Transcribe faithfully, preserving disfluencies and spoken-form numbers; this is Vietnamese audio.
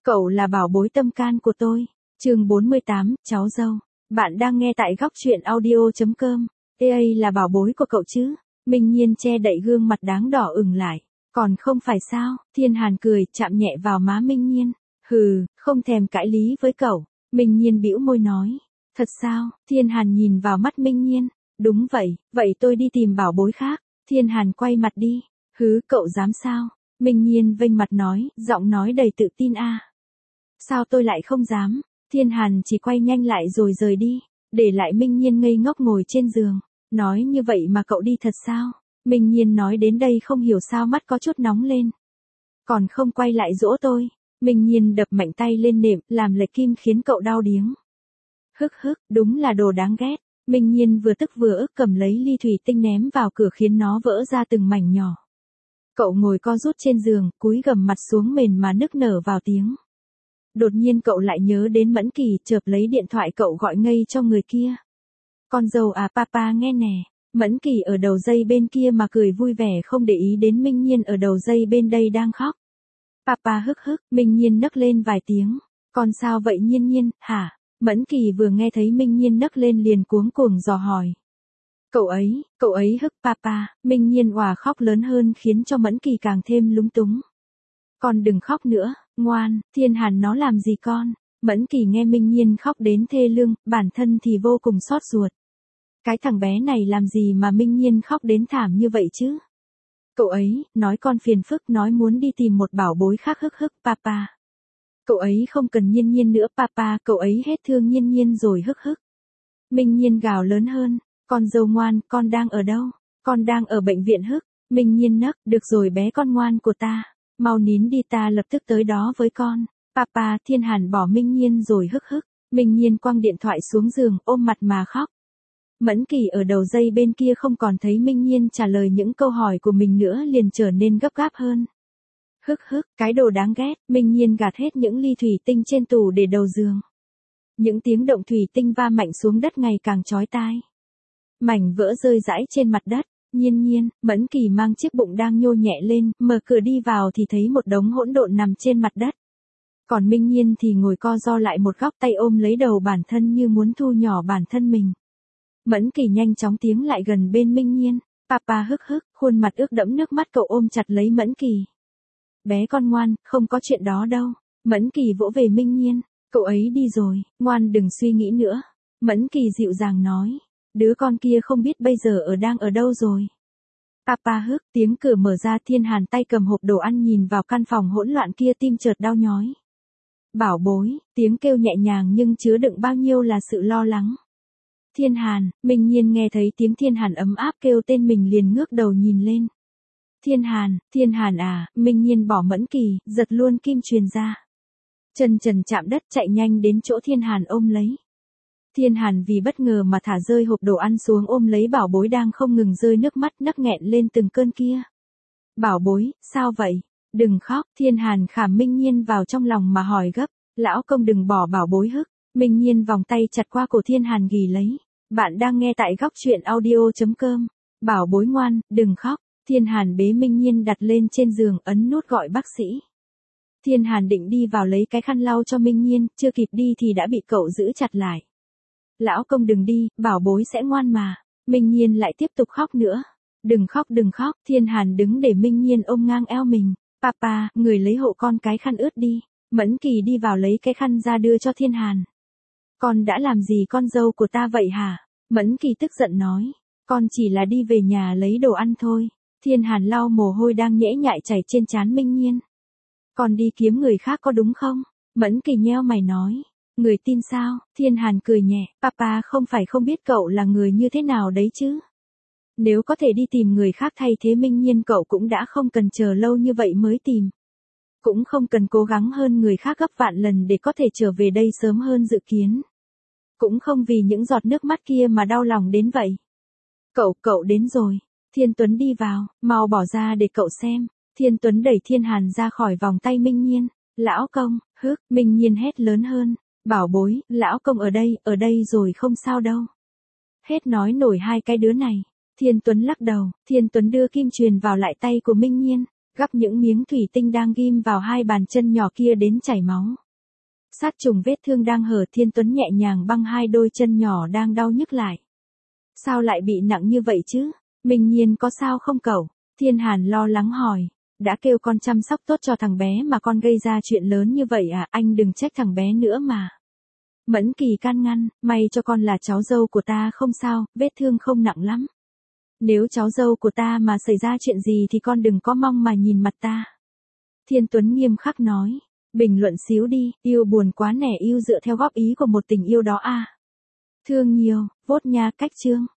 Cậu là bảo bối tâm can của tôi. Chương bốn mươi tám, cháu dâu. Bạn đang nghe tại góc truyện audio chấm com. Ê ây là bảo bối của cậu chứ? Minh Nhiên che đậy gương mặt đáng đỏ ửng lại. Còn không phải sao? Thiên Hàn cười, chạm nhẹ vào má Minh Nhiên. Hừ, không thèm cãi lý với cậu. Minh Nhiên bĩu môi nói. Thật sao? Thiên Hàn nhìn vào mắt Minh Nhiên. Đúng vậy, vậy tôi đi tìm bảo bối khác. Thiên Hàn quay mặt đi. Hứ, cậu dám sao? Minh Nhiên vênh mặt nói, giọng nói đầy tự tin a. Sao tôi lại không dám? Thiên Hàn chỉ quay nhanh lại rồi rời đi, để lại Minh Nhiên ngây ngốc ngồi trên giường. Nói như vậy mà cậu đi thật sao? Minh Nhiên nói đến đây không hiểu sao mắt có chút nóng lên. Còn không quay lại dỗ tôi. Minh Nhiên đập mạnh tay lên nệm, làm lệch kim khiến cậu đau điếng. Hức hức, đúng là đồ đáng ghét. Minh Nhiên vừa tức vừa ức cầm lấy ly thủy tinh ném vào cửa khiến nó vỡ ra từng mảnh nhỏ. Cậu ngồi co rút trên giường, cúi gằm mặt xuống mền mà nức nở vào tiếng. Đột nhiên cậu lại nhớ đến Mẫn Kỳ, chợp lấy điện thoại cậu gọi ngây cho người kia. Con dâu à, papa nghe nè. Mẫn Kỳ ở đầu dây bên kia mà cười vui vẻ không để ý đến Minh Nhiên ở đầu dây bên đây đang khóc. Papa hức hức, Minh Nhiên nấc lên vài tiếng. Con sao vậy Nhiên Nhiên, hả? Mẫn Kỳ vừa nghe thấy Minh Nhiên nấc lên liền cuống cuồng dò hỏi. Cậu ấy, cậu ấy hức papa. Minh Nhiên òa khóc lớn hơn khiến cho Mẫn Kỳ càng thêm lúng túng. Con đừng khóc nữa, ngoan, Thiên Hàn nó làm gì con? Mẫn Kỳ nghe Minh Nhiên khóc đến thê lương, bản thân thì vô cùng xót ruột. Cái thằng bé này làm gì mà Minh Nhiên khóc đến thảm như vậy chứ? Cậu ấy, nói con phiền phức, nói muốn đi tìm một bảo bối khác hức hức papa. Cậu ấy không cần Nhiên Nhiên nữa papa, cậu ấy hết thương Nhiên Nhiên rồi hức hức. Minh Nhiên gào lớn hơn, con dâu ngoan, con đang ở đâu? Con đang ở bệnh viện hức. Minh Nhiên nấc, được rồi bé con ngoan của ta. Mau nín đi ta lập tức tới đó với con. Papa, Thiên Hàn bỏ Minh Nhiên rồi hức hức. Minh Nhiên quăng điện thoại xuống giường, ôm mặt mà khóc. Mẫn Kỳ ở đầu dây bên kia không còn thấy Minh Nhiên trả lời những câu hỏi của mình nữa liền trở nên gấp gáp hơn. Hức hức, cái đồ đáng ghét. Minh Nhiên gạt hết những ly thủy tinh trên tủ để đầu giường. Những tiếng động thủy tinh va mạnh xuống đất ngày càng chói tai. Mảnh vỡ rơi rãi trên mặt đất. Nhiên Nhiên, Mẫn Kỳ mang chiếc bụng đang nhô nhẹ lên, mở cửa đi vào thì thấy một đống hỗn độn nằm trên mặt đất. Còn Minh Nhiên thì ngồi co ro lại một góc, tay ôm lấy đầu bản thân như muốn thu nhỏ bản thân mình. Mẫn Kỳ nhanh chóng tiến lại gần bên Minh Nhiên. Papa hức hức, khuôn mặt ướt đẫm nước mắt cậu ôm chặt lấy Mẫn Kỳ. Bé con ngoan, không có chuyện đó đâu. Mẫn Kỳ vỗ về Minh Nhiên. Cậu ấy đi rồi, ngoan đừng suy nghĩ nữa. Mẫn Kỳ dịu dàng nói. Đứa con kia không biết bây giờ ở đang ở đâu rồi. Papa hức, tiếng cửa mở ra, Thiên Hàn tay cầm hộp đồ ăn nhìn vào căn phòng hỗn loạn kia, tim chợt đau nhói. Bảo bối, tiếng kêu nhẹ nhàng nhưng chứa đựng bao nhiêu là sự lo lắng. Thiên Hàn, Minh Nhiên nghe thấy tiếng Thiên Hàn ấm áp kêu tên mình liền ngước đầu nhìn lên. Thiên Hàn, Thiên Hàn à, Minh Nhiên bỏ Mẫn Kỳ, giật luôn kim truyền ra. Chân trần chạm đất chạy nhanh đến chỗ Thiên Hàn ôm lấy. Thiên Hàn vì bất ngờ mà thả rơi hộp đồ ăn xuống ôm lấy bảo bối đang không ngừng rơi nước mắt nấc nghẹn lên từng cơn kia. Bảo bối, sao vậy? Đừng khóc, Thiên Hàn khảm Minh Nhiên vào trong lòng mà hỏi gấp. Lão công đừng bỏ bảo bối hức. Minh Nhiên vòng tay chặt qua cổ Thiên Hàn ghì lấy. Bạn đang nghe tại góc truyện audio chấm com. Bảo bối ngoan, đừng khóc. Thiên Hàn bế Minh Nhiên đặt lên trên giường, ấn nút gọi bác sĩ. Thiên Hàn định đi vào lấy cái khăn lau cho Minh Nhiên, chưa kịp đi thì đã bị cậu giữ chặt lại. Lão công đừng đi, bảo bối sẽ ngoan mà. Minh Nhiên lại tiếp tục khóc nữa. Đừng khóc đừng khóc, Thiên Hàn đứng để Minh Nhiên ôm ngang eo mình. Papa, người lấy hộ con cái khăn ướt đi. Mẫn Kỳ đi vào lấy cái khăn ra đưa cho Thiên Hàn. Con đã làm gì con dâu của ta vậy hả? Mẫn Kỳ tức giận nói. Con chỉ là đi về nhà lấy đồ ăn thôi. Thiên Hàn lau mồ hôi đang nhễ nhại chảy trên trán Minh Nhiên. Con đi kiếm người khác có đúng không? Mẫn Kỳ nheo mày nói. Người tin sao? Thiên Hàn cười nhẹ. Papa không phải không biết cậu là người như thế nào đấy chứ. Nếu có thể đi tìm người khác thay thế Minh Nhiên cậu cũng đã không cần chờ lâu như vậy mới tìm. Cũng không cần cố gắng hơn người khác gấp vạn lần để có thể trở về đây sớm hơn dự kiến. Cũng không vì những giọt nước mắt kia mà đau lòng đến vậy. Cậu, cậu đến rồi. Thiên Tuấn đi vào, mau bỏ ra để cậu xem. Thiên Tuấn đẩy Thiên Hàn ra khỏi vòng tay Minh Nhiên. Lão công, hức, Minh Nhiên hét lớn hơn. Bảo bối, lão công ở đây, ở đây rồi không sao đâu. Hết nói nổi hai cái đứa này. Thiên Tuấn lắc đầu, Thiên Tuấn đưa kim truyền vào lại tay của Minh Nhiên. gắp những miếng thủy tinh đang ghim vào hai bàn chân nhỏ kia đến chảy máu. Sát trùng vết thương đang hở, Thiên Tuấn nhẹ nhàng băng hai đôi chân nhỏ đang đau nhức lại. Sao lại bị nặng như vậy chứ? Minh Nhiên có sao không cậu? Thiên Hàn lo lắng hỏi. Đã kêu con chăm sóc tốt cho thằng bé mà con gây ra chuyện lớn như vậy à, anh đừng trách thằng bé nữa mà. Mẫn Kỳ can ngăn, may cho con là cháu dâu của ta không sao, vết thương không nặng lắm. Nếu cháu dâu của ta mà xảy ra chuyện gì thì con đừng có mong mà nhìn mặt ta. Thiên Tuấn nghiêm khắc nói. Bình luận xíu đi, yêu buồn quá nẻ, yêu dựa theo góp ý của một tình yêu đó à. Thương nhiều, vốt nha cách chương.